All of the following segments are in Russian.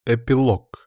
Эпилог.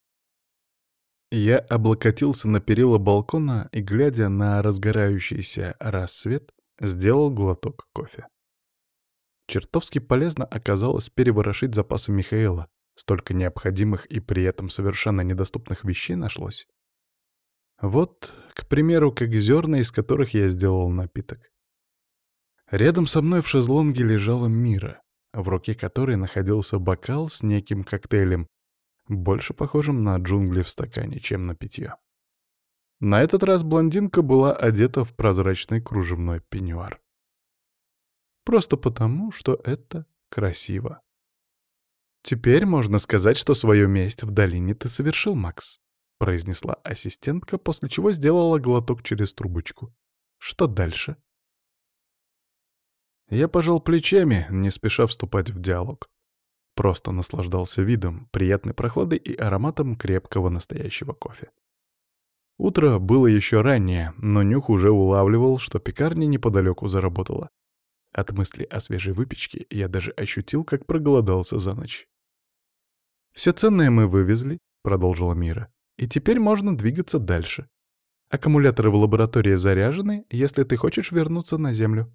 Я облокотился на перила балкона и, глядя на разгорающийся рассвет, сделал глоток кофе. Чертовски полезно оказалось переворошить запасы Михаила. Столько необходимых и при этом совершенно недоступных вещей нашлось. Вот, к примеру, как зерна, из которых я сделал напиток. Рядом со мной в шезлонге лежала Мира, в руке которой находился бокал с неким коктейлем, больше похожим на джунгли в стакане, чем на питье. На этот раз блондинка была одета в прозрачный кружевной пеньюар. Просто потому, что это красиво. «Теперь можно сказать, что свою месть в долине ты совершил, Макс», — произнесла ассистентка, после чего сделала глоток через трубочку. «Что дальше?» Я пожал плечами, не спеша вступать в диалог. Просто наслаждался видом, приятной прохладой и ароматом крепкого настоящего кофе. Утро было еще раннее, но нюх уже улавливал, что пекарня неподалеку заработала. От мысли о свежей выпечке я даже ощутил, как проголодался за ночь. «Все ценное мы вывезли», — продолжила Мира, — «и теперь можно двигаться дальше. Аккумуляторы в лаборатории заряжены, если ты хочешь вернуться на Землю».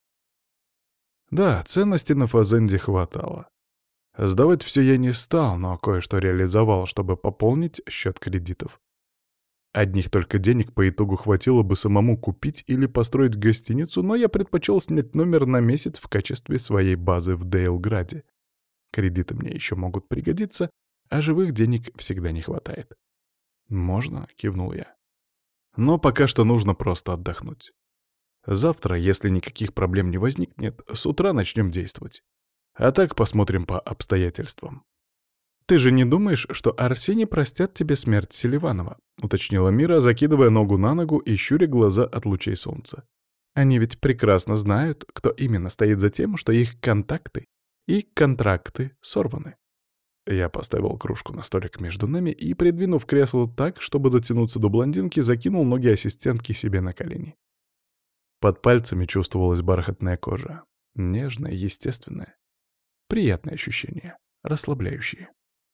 Да, ценностей на Фазенде хватало. Сдавать все я не стал, но кое-что реализовал, чтобы пополнить счет кредитов. Одних только денег по итогу хватило бы самому купить или построить гостиницу, но я предпочел снять номер на месяц в качестве своей базы в Дейлграде. Кредиты мне еще могут пригодиться, а живых денег всегда не хватает. «Можно?» — кивнул я. «Но пока что нужно просто отдохнуть. Завтра, если никаких проблем не возникнет, с утра начнем действовать. А так посмотрим по обстоятельствам». «Ты же не думаешь, что Арсений простят тебе смерть Селиванова?» — уточнила Мира, закидывая ногу на ногу и щуря глаза от лучей солнца. «Они ведь прекрасно знают, кто именно стоит за тем, что их контакты и контракты сорваны». Я поставил кружку на столик между нами и, придвинув кресло так, чтобы дотянуться до блондинки, закинул ноги ассистентки себе на колени. Под пальцами чувствовалась бархатная кожа. Нежная, естественная. Приятное ощущение, расслабляющее.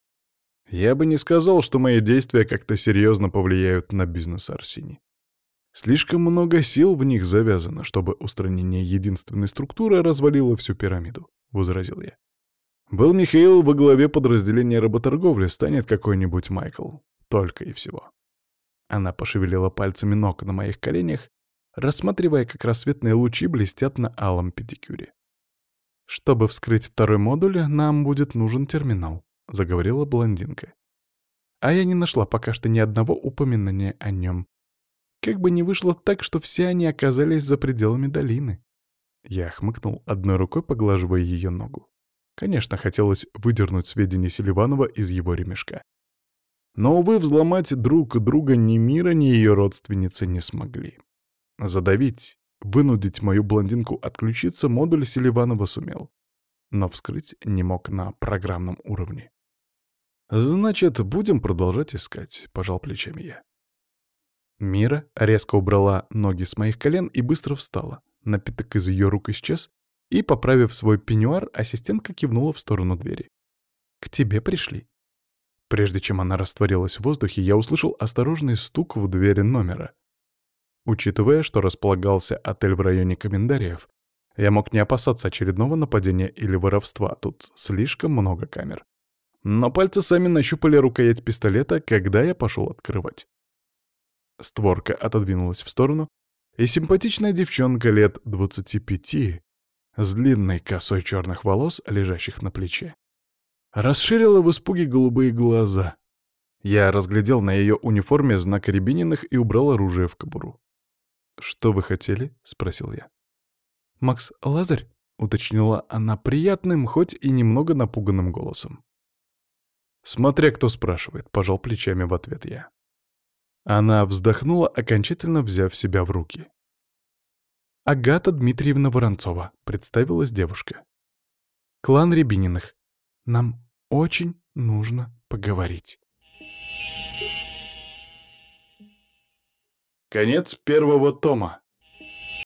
Я бы не сказал, что мои действия как-то серьезно повлияют на бизнес Арсени. Слишком много сил в них завязано, чтобы устранение единственной структуры развалило всю пирамиду, — возразил я. Был Михаил во главе подразделения работорговли, станет какой-нибудь Майкл. Только и всего. Она пошевелила пальцами ног на моих коленях, рассматривая, как рассветные лучи блестят на алом педикюре. «Чтобы вскрыть второй модуль, нам будет нужен терминал», — заговорила блондинка. А я не нашла пока что ни одного упоминания о нем. Как бы ни вышло так, что все они оказались за пределами долины. Я хмыкнул, одной рукой поглаживая ее ногу. Конечно, хотелось выдернуть сведения Селиванова из его ремешка. Но, увы, взломать друг друга ни Мира, ни ее родственницы не смогли. Задавить, вынудить мою блондинку отключиться модуль Селиванова сумел. Но вскрыть не мог на программном уровне. «Значит, будем продолжать искать», — пожал плечами я. Мира резко убрала ноги с моих колен и быстро встала. Напиток из ее рук исчез, и, поправив свой пеньюар, ассистентка кивнула в сторону двери. «К тебе пришли». Прежде чем она растворилась в воздухе, я услышал осторожный стук в двери номера. Учитывая, что располагался отель в районе Комментариев, я мог не опасаться очередного нападения или воровства, тут слишком много камер. Но пальцы сами нащупали рукоять пистолета, когда я пошел открывать. Створка отодвинулась в сторону, и симпатичная девчонка лет 25 с длинной косой черных волос, лежащих на плече, расширила в испуге голубые глаза. Я разглядел на ее униформе знак Рябининых и убрал оружие в кобуру. «Что вы хотели?» — спросил я. «Макс Лазарь?» — уточнила она приятным, хоть и немного напуганным голосом. «Смотря кто спрашивает», — пожал плечами в ответ я. Она вздохнула, окончательно взяв себя в руки. «Агата Дмитриевна Воронцова», — представилась девушка. «Клан Рябининых. Нам очень нужно поговорить». Конец первого тома.